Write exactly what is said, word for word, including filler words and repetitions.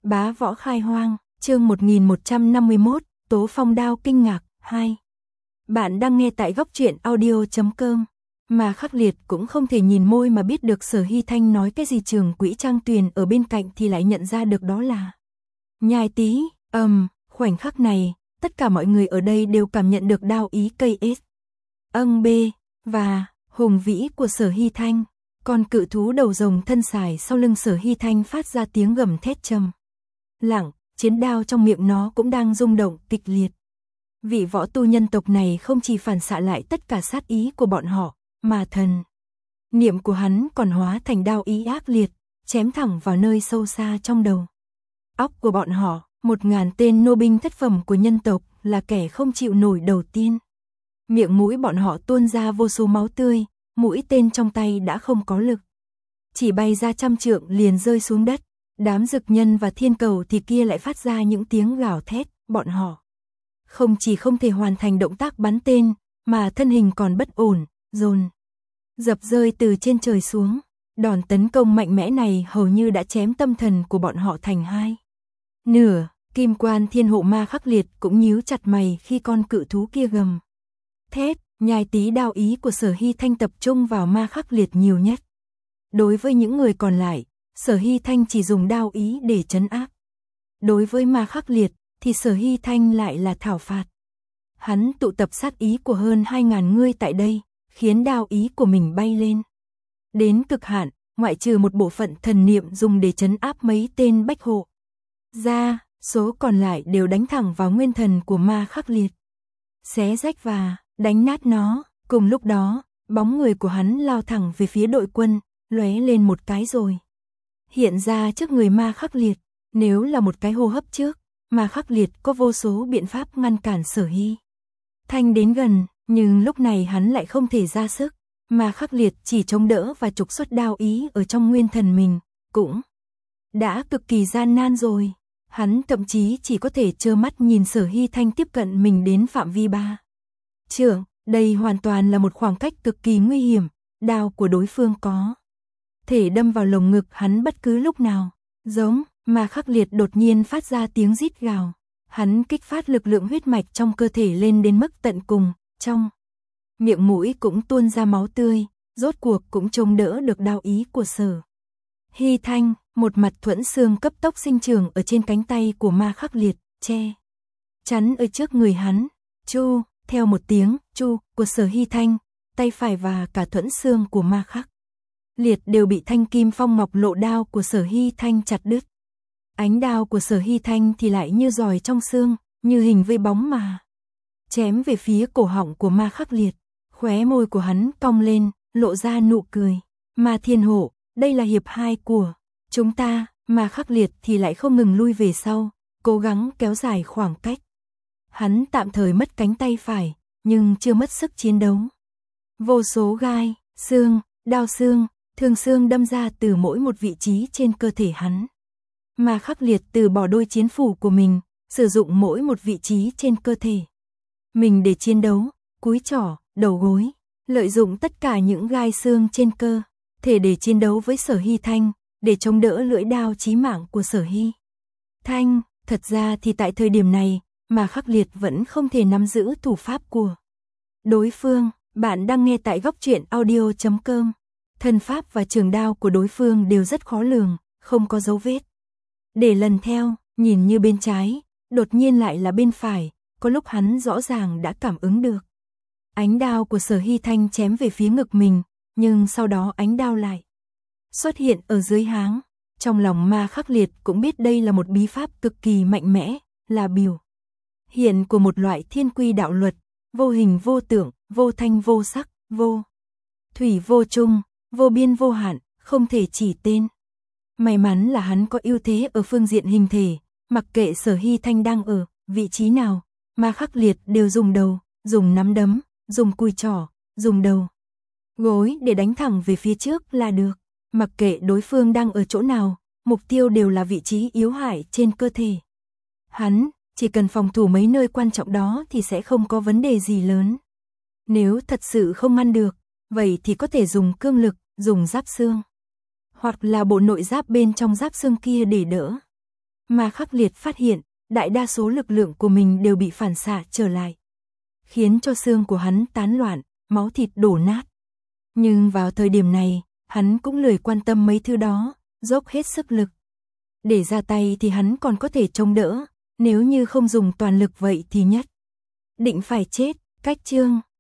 Bá võ khai hoang, chương một nghìn một trăm năm mươi mốt, Tố Phong đao kinh ngạc, hai. Bạn đang nghe tại góc truyện audio chấm com. Mà Khắc Liệt cũng không thể nhìn môi mà biết được Sở Hy Thanh nói cái gì. Trường Quỹ Trang Tuyền ở bên cạnh thì lại nhận ra được đó là Nhai Tý. Ầm, um, khoảnh khắc này, tất cả mọi người ở đây đều cảm nhận được đao ý cây ết, âng bê và hùng vĩ của Sở Hy Thanh. Con cự thú đầu rồng thân xài sau lưng Sở Hy Thanh phát ra tiếng gầm thét trầm lặng, chiến đao trong miệng nó cũng đang rung động kịch liệt. Vị võ tu nhân tộc này không chỉ phản xạ lại tất cả sát ý của bọn họ, mà thần niệm của hắn còn hóa thành đao ý ác liệt, chém thẳng vào nơi sâu xa trong đầu óc của bọn họ. Một ngàn tên nô binh thất phẩm của nhân tộc là kẻ không chịu nổi đầu tiên. Miệng mũi bọn họ tuôn ra vô số máu tươi, mũi tên trong tay đã không có lực, chỉ bay ra trăm trượng liền rơi xuống đất. Đám dực nhân và thiên cầu thì kia lại phát ra những tiếng gào thét. Bọn họ không chỉ không thể hoàn thành động tác bắn tên, mà thân hình còn bất ổn, dồn dập rơi từ trên trời xuống. Đòn tấn công mạnh mẽ này hầu như đã chém tâm thần của bọn họ thành hai nửa. Kim Quan Thiên Hộ Ma Khắc Liệt cũng nhíu chặt mày khi con cự thú kia gầm thét. Nhai Tý đao ý của Sở Hy Thanh tập trung vào Ma Khắc Liệt nhiều nhất. Đối với những người còn lại, Sở Hy Thanh chỉ dùng đao ý để trấn áp. Đối với Ma Khắc Liệt thì Sở Hy Thanh lại là thảo phạt. Hắn tụ tập sát ý của hơn hai ngàn người tại đây, khiến đao ý của mình bay lên đến cực hạn, ngoại trừ một bộ phận thần niệm dùng để trấn áp mấy tên bách hộ ra, số còn lại đều đánh thẳng vào nguyên thần của Ma Khắc Liệt, xé rách và đánh nát nó. Cùng lúc đó, bóng người của hắn lao thẳng về phía đội quân, lóe lên một cái rồi hiện ra trước người Ma Khắc Liệt. Nếu là một cái hô hấp trước, Ma Khắc Liệt có vô số biện pháp ngăn cản Sở Hy Thanh đến gần, nhưng lúc này hắn lại không thể ra sức. Ma Khắc Liệt chỉ chống đỡ và trục xuất đao ý ở trong nguyên thần mình, cũng đã cực kỳ gian nan rồi. Hắn thậm chí chỉ có thể trơ mắt nhìn Sở Hy Thanh tiếp cận mình đến phạm vi ba trượng. Đây hoàn toàn là một khoảng cách cực kỳ nguy hiểm. Đao của đối phương có thể đâm vào lồng ngực hắn bất cứ lúc nào. Giống, Ma Khắc Liệt đột nhiên phát ra tiếng rít gào. Hắn kích phát lực lượng huyết mạch trong cơ thể lên đến mức tận cùng, trong miệng mũi cũng tuôn ra máu tươi, rốt cuộc cũng chống đỡ được đao ý của Sở Hy Thanh. Một mặt thuẫn xương cấp tốc sinh trưởng ở trên cánh tay của Ma Khắc Liệt, che chắn ở trước người hắn. Chu, theo một tiếng chu của Sở Hy Thanh, tay phải và cả thuẫn xương của Ma Khắc Liệt đều bị thanh kim phong ngọc lộ đao của Sở Hy Thanh chặt đứt. Ánh đao của Sở Hy Thanh thì lại như giòi trong xương, như hình vây bóng mà chém về phía cổ họng của Ma Khắc Liệt. Khóe môi của hắn cong lên, lộ ra nụ cười. Ma Thiên Hộ, đây là hiệp hai của chúng ta. Ma Khắc Liệt thì lại không ngừng lui về sau, cố gắng kéo dài khoảng cách. Hắn tạm thời mất cánh tay phải, nhưng chưa mất sức chiến đấu. Vô số gai, xương, đao xương, thương xương đâm ra từ mỗi một vị trí trên cơ thể hắn. Ma Khắc Liệt từ bỏ đôi chiến phủ của mình, sử dụng mỗi một vị trí trên cơ thể mình để chiến đấu, cúi chỏ, đầu gối, lợi dụng tất cả những gai xương trên cơ thể để chiến đấu với Sở Hy Thanh, để chống đỡ lưỡi đao chí mạng của Sở Hy Thanh. Thật ra thì tại thời điểm này, Ma Khắc Liệt vẫn không thể nắm giữ thủ pháp của đối phương. Bạn đang nghe tại góc truyện audio chấm com. Thân pháp và trường đao của đối phương đều rất khó lường, không có dấu vết để lần theo, nhìn như bên trái, đột nhiên lại là bên phải. Có lúc hắn rõ ràng đã cảm ứng được ánh đao của Sở Hy Thanh chém về phía ngực mình, nhưng sau đó ánh đao lại xuất hiện ở dưới háng. Trong lòng Ma Khắc Liệt cũng biết đây là một bí pháp cực kỳ mạnh mẽ, là biểu hiện của một loại thiên quy đạo luật, vô hình vô tượng, vô thanh vô sắc, vô thủy vô chung, vô biên vô hạn, không thể chỉ tên. May mắn là hắn có ưu thế ở phương diện hình thể, mặc kệ Sở Hy Thanh đang ở vị trí nào, Ma Khắc Liệt đều dùng đầu, dùng nắm đấm, dùng cùi trỏ, dùng đầu gối để đánh thẳng về phía trước là được. Mặc kệ đối phương đang ở chỗ nào, mục tiêu đều là vị trí yếu hại trên cơ thể hắn. Chỉ cần phòng thủ mấy nơi quan trọng đó thì sẽ không có vấn đề gì lớn. Nếu thật sự không ngăn được, vậy thì có thể dùng cương lực, dùng giáp xương, hoặc là bộ nội giáp bên trong giáp xương kia để đỡ. Mà Khắc Liệt phát hiện, đại đa số lực lượng của mình đều bị phản xạ trở lại, khiến cho xương của hắn tán loạn, máu thịt đổ nát. Nhưng vào thời điểm này, hắn cũng lười quan tâm mấy thứ đó, dốc hết sức lực. Để ra tay thì hắn còn có thể chống đỡ, nếu như không dùng toàn lực vậy thì nhất định phải chết. Cách chương